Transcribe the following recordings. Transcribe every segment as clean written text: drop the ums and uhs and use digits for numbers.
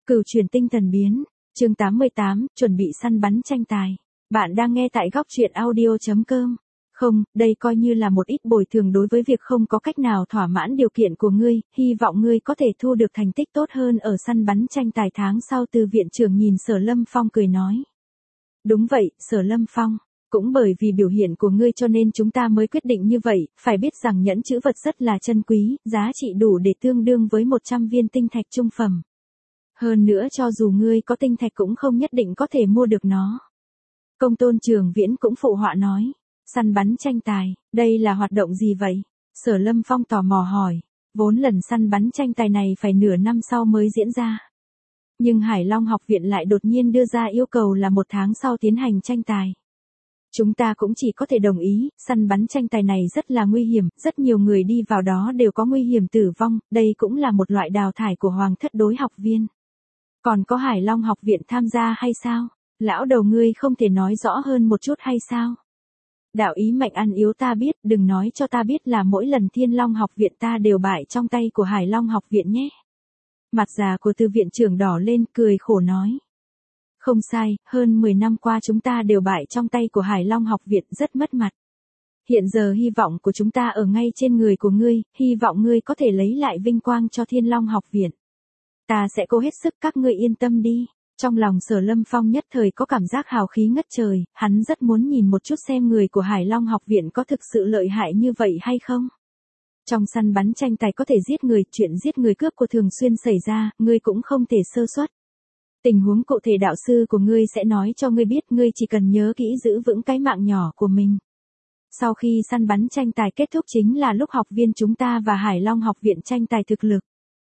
Cửu chuyển tinh thần biến, chương 88, chuẩn bị săn bắn tranh tài. Bạn đang nghe tại góc truyện audio.com. Không, đây coi như là một ít bồi thường đối với việc không có cách nào thỏa mãn điều kiện của ngươi, hy vọng ngươi có thể thu được thành tích tốt hơn ở săn bắn tranh tài tháng sau. Từ viện trưởng nhìn Sở Lâm Phong cười nói. Đúng vậy, Sở Lâm Phong. Cũng bởi vì biểu hiện của ngươi cho nên chúng ta mới quyết định như vậy, phải biết rằng nhẫn chữ vật rất là chân quý, giá trị đủ để tương đương với 100 viên tinh thạch trung phẩm. Hơn nữa cho dù ngươi có tinh thạch cũng không nhất định có thể mua được nó. Công tôn Trường Viễn cũng phụ họa nói. Săn bắn tranh tài, đây là hoạt động gì vậy? Sở Lâm Phong tò mò hỏi. Vốn lần săn bắn tranh tài này phải nửa năm sau mới diễn ra. Nhưng Hải Long học viện lại đột nhiên đưa ra yêu cầu là 1 tháng sau tiến hành tranh tài. Chúng ta cũng chỉ có thể đồng ý, săn bắn tranh tài này rất là nguy hiểm, rất nhiều người đi vào đó đều có nguy hiểm tử vong, đây cũng là một loại đào thải của hoàng thất đối học viên. Còn có Hải Long học viện tham gia hay sao? Lão đầu ngươi không thể nói rõ hơn một chút hay sao? Đạo ý mệnh ăn yếu ta biết, đừng nói cho ta biết là mỗi lần Thiên Long học viện ta đều bại trong tay của Hải Long học viện nhé. Mặt già của Từ viện trưởng đỏ lên, cười khổ nói. Không sai, hơn 10 năm qua chúng ta đều bại trong tay của Hải Long học viện, rất mất mặt. Hiện giờ hy vọng của chúng ta ở ngay trên người của ngươi, hy vọng ngươi có thể lấy lại vinh quang cho Thiên Long học viện. Ta sẽ cố hết sức, các ngươi yên tâm đi. Trong lòng Sở Lâm Phong nhất thời có cảm giác hào khí ngất trời, hắn rất muốn nhìn một chút xem người của Hải Long học viện có thực sự lợi hại như vậy hay không. Trong săn bắn tranh tài có thể giết người, chuyện giết người cướp của thường xuyên xảy ra, ngươi cũng không thể sơ suất. Tình huống cụ thể đạo sư của ngươi sẽ nói cho ngươi biết, ngươi chỉ cần nhớ kỹ giữ vững cái mạng nhỏ của mình. Sau khi săn bắn tranh tài kết thúc chính là lúc học viên chúng ta và Hải Long học viện tranh tài thực lực.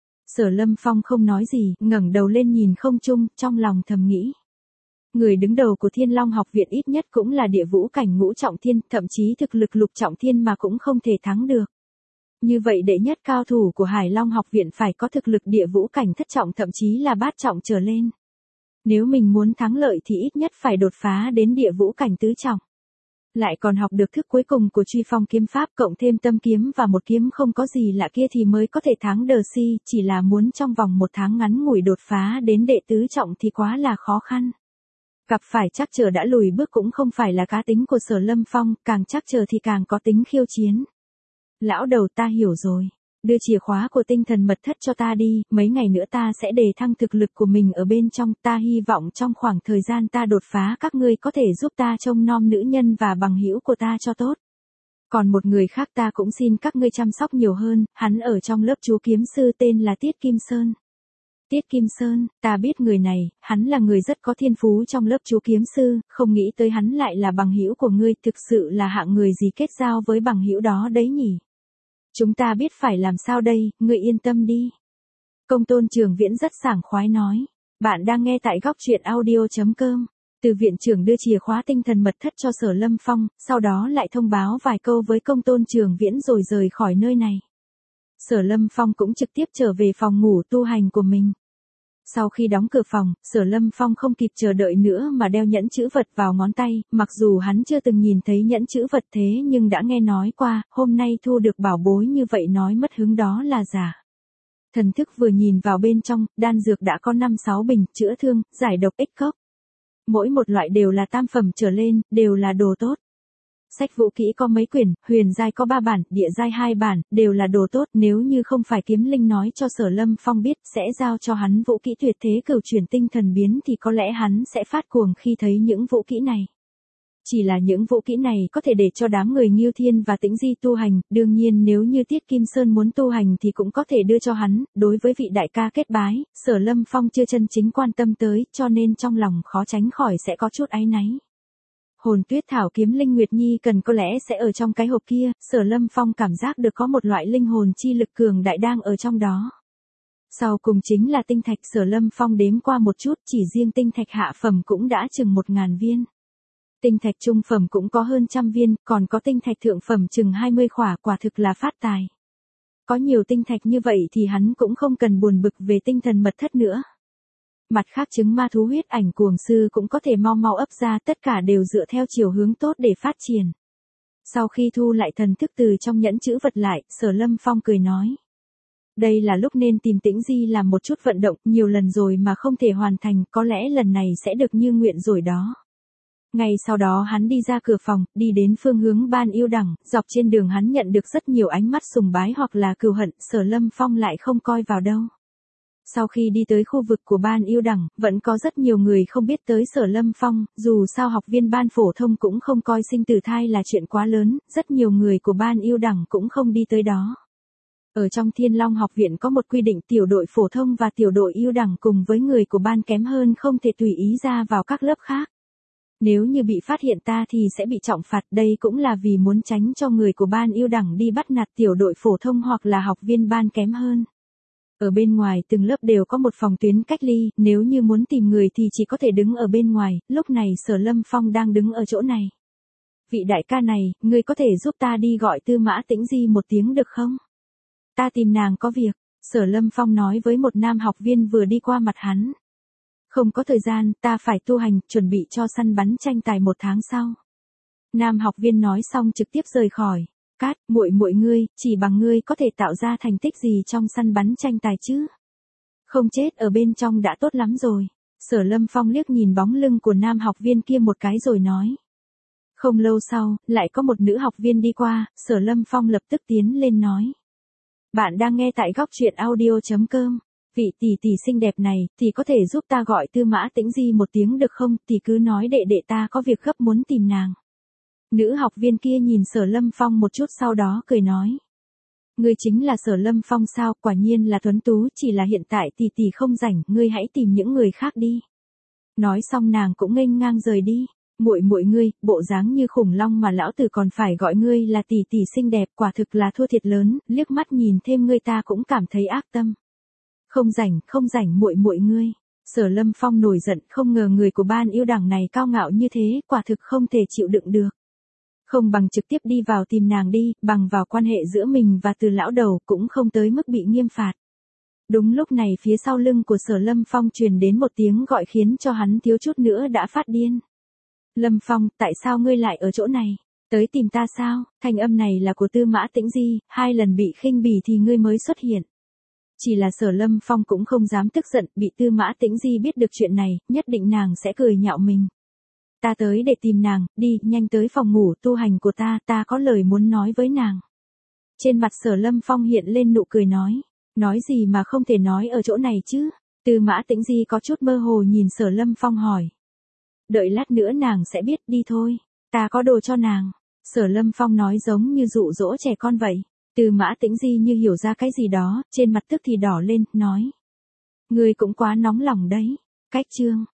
Sở Lâm Phong không nói gì, ngẩng đầu lên nhìn không trung, trong lòng thầm nghĩ. Người đứng đầu của Thiên Long học viện ít nhất cũng là địa vũ cảnh ngũ trọng thiên, thậm chí thực lực lục trọng thiên mà cũng không thể thắng được. Như vậy đệ nhất cao thủ của Hải Long học viện phải có thực lực địa vũ cảnh thất trọng thậm chí là bát trọng trở lên. Nếu mình muốn thắng lợi thì ít nhất phải đột phá đến địa vũ cảnh tứ trọng. Lại còn học được thức cuối cùng của truy phong kiếm pháp cộng thêm tâm kiếm và một kiếm không có gì lạ kia thì mới có thể thắng Đờ Si, chỉ là muốn trong vòng 1 tháng ngắn ngủi đột phá đến đệ tứ trọng thì quá là khó khăn. Gặp phải trắc trở đã lùi bước cũng không phải là cá tính của Sở Lâm Phong, càng trắc trở thì càng có tính khiêu chiến. Lão đầu ta hiểu rồi. Đưa chìa khóa của tinh thần mật thất cho ta đi, mấy ngày nữa ta sẽ đề thăng thực lực của mình ở bên trong, ta hy vọng trong khoảng thời gian ta đột phá các ngươi có thể giúp ta trông nom nữ nhân và bằng hữu của ta cho tốt. Còn một người khác ta cũng xin các ngươi chăm sóc nhiều hơn, hắn ở trong lớp chú kiếm sư tên là Tiết Kim Sơn. Tiết Kim Sơn, ta biết người này, hắn là người rất có thiên phú trong lớp chú kiếm sư, không nghĩ tới hắn lại là bằng hữu của ngươi, thực sự là hạng người gì kết giao với bằng hữu đó đấy nhỉ? Chúng ta biết phải làm sao đây, ngươi yên tâm đi. Công tôn Trường Viễn rất sảng khoái nói. Bạn đang nghe tại góc truyện audio.com. Từ viện trưởng đưa chìa khóa tinh thần mật thất cho Sở Lâm Phong, sau đó lại thông báo vài câu với công tôn Trường Viễn rồi rời khỏi nơi này. Sở Lâm Phong cũng trực tiếp trở về phòng ngủ tu hành của mình. Sau khi đóng cửa phòng, Sở Lâm Phong không kịp chờ đợi nữa mà đeo nhẫn chữ vật vào ngón tay, mặc dù hắn chưa từng nhìn thấy nhẫn chữ vật thế nhưng đã nghe nói qua, hôm nay thu được bảo bối như vậy nói mất hứng đó là giả. Thần thức vừa nhìn vào bên trong, đan dược đã có 5-6 bình, chữa thương, giải độc ích cốc. Mỗi một loại đều là tam phẩm trở lên, đều là đồ tốt. Sách vũ kỹ có mấy quyển, huyền giai có 3 bản, địa giai 2 bản, đều là đồ tốt, nếu như không phải kiếm linh nói cho Sở Lâm Phong biết sẽ giao cho hắn vũ kỹ tuyệt thế cửu chuyển tinh thần biến thì có lẽ hắn sẽ phát cuồng khi thấy những vũ kỹ này. Chỉ là những vũ kỹ này có thể để cho đám người Ngưu Thiên và Tĩnh Di tu hành, đương nhiên nếu như Tiết Kim Sơn muốn tu hành thì cũng có thể đưa cho hắn, đối với vị đại ca kết bái, Sở Lâm Phong chưa chân chính quan tâm tới, cho nên trong lòng khó tránh khỏi sẽ có chút áy náy. Hồn tuyết thảo kiếm linh Nguyệt Nhi cần có lẽ sẽ ở trong cái hộp kia, Sở Lâm Phong cảm giác được có một loại linh hồn chi lực cường đại đang ở trong đó. Sau cùng chính là tinh thạch, Sở Lâm Phong đếm qua một chút, chỉ riêng tinh thạch hạ phẩm cũng đã chừng 1000 viên. Tinh thạch trung phẩm cũng có hơn 100 viên, còn có tinh thạch thượng phẩm chừng 20 khỏa, quả thực là phát tài. Có nhiều tinh thạch như vậy thì hắn cũng không cần buồn bực về tinh thần mật thất nữa. Mặt khác trứng ma thú huyết ảnh cuồng sư cũng có thể mau mau ấp ra, tất cả đều dựa theo chiều hướng tốt để phát triển. Sau khi thu lại thần thức từ trong nhẫn chữ vật lại, Sở Lâm Phong cười nói. Đây là lúc nên tìm Tĩnh Di làm một chút vận động, nhiều lần rồi mà không thể hoàn thành, có lẽ lần này sẽ được như nguyện rồi đó. Ngay sau đó hắn đi ra cửa phòng, đi đến phương hướng Ban Yêu Đẳng, dọc trên đường hắn nhận được rất nhiều ánh mắt sùng bái hoặc là cừu hận, Sở Lâm Phong lại không coi vào đâu. Sau khi đi tới khu vực của Ban Yêu Đẳng, vẫn có rất nhiều người không biết tới Sở Lâm Phong, dù sao học viên ban phổ thông cũng không coi sinh tử thai là chuyện quá lớn, rất nhiều người của Ban Yêu Đẳng cũng không đi tới đó. Ở trong Thiên Long học viện có một quy định tiểu đội phổ thông và tiểu đội yêu đẳng cùng với người của ban kém hơn không thể tùy ý ra vào các lớp khác. Nếu như bị phát hiện ta thì sẽ bị trọng phạt, đây cũng là vì muốn tránh cho người của ban yêu đẳng đi bắt nạt tiểu đội phổ thông hoặc là học viên ban kém hơn. Ở bên ngoài từng lớp đều có một phòng tuyến cách ly, nếu như muốn tìm người thì chỉ có thể đứng ở bên ngoài, lúc này Sở Lâm Phong đang đứng ở chỗ này. Vị đại ca này, người có thể giúp ta đi gọi Tư Mã Tĩnh Di một tiếng được không? Ta tìm nàng có việc, Sở Lâm Phong nói với một nam học viên vừa đi qua mặt hắn. Không có thời gian, ta phải tu hành, chuẩn bị cho săn bắn tranh tài 1 tháng sau. Nam học viên nói xong trực tiếp rời khỏi. Cát, muội ngươi, chỉ bằng ngươi có thể tạo ra thành tích gì trong săn bắn tranh tài chứ? Không chết ở bên trong đã tốt lắm rồi. Sở Lâm Phong liếc nhìn bóng lưng của nam học viên kia một cái rồi nói. Không lâu sau, lại có một nữ học viên đi qua, Sở Lâm Phong lập tức tiến lên nói. Bạn đang nghe tại góc truyện audio.com. Vị tỷ tỷ xinh đẹp này, thì có thể giúp ta gọi Tư Mã Tĩnh Di một tiếng được không? Thì cứ nói đệ đệ ta có việc gấp muốn tìm nàng. Nữ học viên kia nhìn Sở Lâm Phong một chút sau đó cười nói. Ngươi chính là Sở Lâm Phong sao? Quả nhiên là tuấn tú, chỉ là hiện tại tỷ tỷ không rảnh, ngươi hãy tìm những người khác đi. Nói xong nàng cũng nghênh ngang rời đi. Muội ngươi, bộ dáng như khủng long mà lão tử còn phải gọi ngươi là tỷ tỷ xinh đẹp, quả thực là thua thiệt lớn, liếc mắt nhìn thêm ngươi ta cũng cảm thấy ác tâm. Không rảnh muội ngươi. Sở Lâm Phong nổi giận, không ngờ người của ban yêu đảng này cao ngạo như thế, quả thực không thể chịu đựng được. Không bằng trực tiếp đi vào tìm nàng đi, bằng vào quan hệ giữa mình và Từ lão đầu cũng không tới mức bị nghiêm phạt. Đúng lúc này phía sau lưng của Sở Lâm Phong truyền đến một tiếng gọi khiến cho hắn thiếu chút nữa đã phát điên. Lâm Phong, tại sao ngươi lại ở chỗ này? Tới tìm ta sao? Thanh âm này là của Tư Mã Tĩnh Di, 2 lần bị khinh bỉ thì ngươi mới xuất hiện. Chỉ là Sở Lâm Phong cũng không dám tức giận, bị Tư Mã Tĩnh Di biết được chuyện này, nhất định nàng sẽ cười nhạo mình. Ta tới để tìm nàng, đi, nhanh tới phòng ngủ tu hành của ta có lời muốn nói với nàng. Trên mặt Sở Lâm Phong hiện lên nụ cười nói gì mà không thể nói ở chỗ này chứ? Tư Mã Tĩnh Di có chút mơ hồ nhìn Sở Lâm Phong hỏi. Đợi lát nữa nàng sẽ biết, đi thôi, ta có đồ cho nàng. Sở Lâm Phong nói giống như dụ dỗ trẻ con vậy. Tư Mã Tĩnh Di như hiểu ra cái gì đó, trên mặt tức thì đỏ lên, nói. Ngươi cũng quá nóng lòng đấy. Cách chương.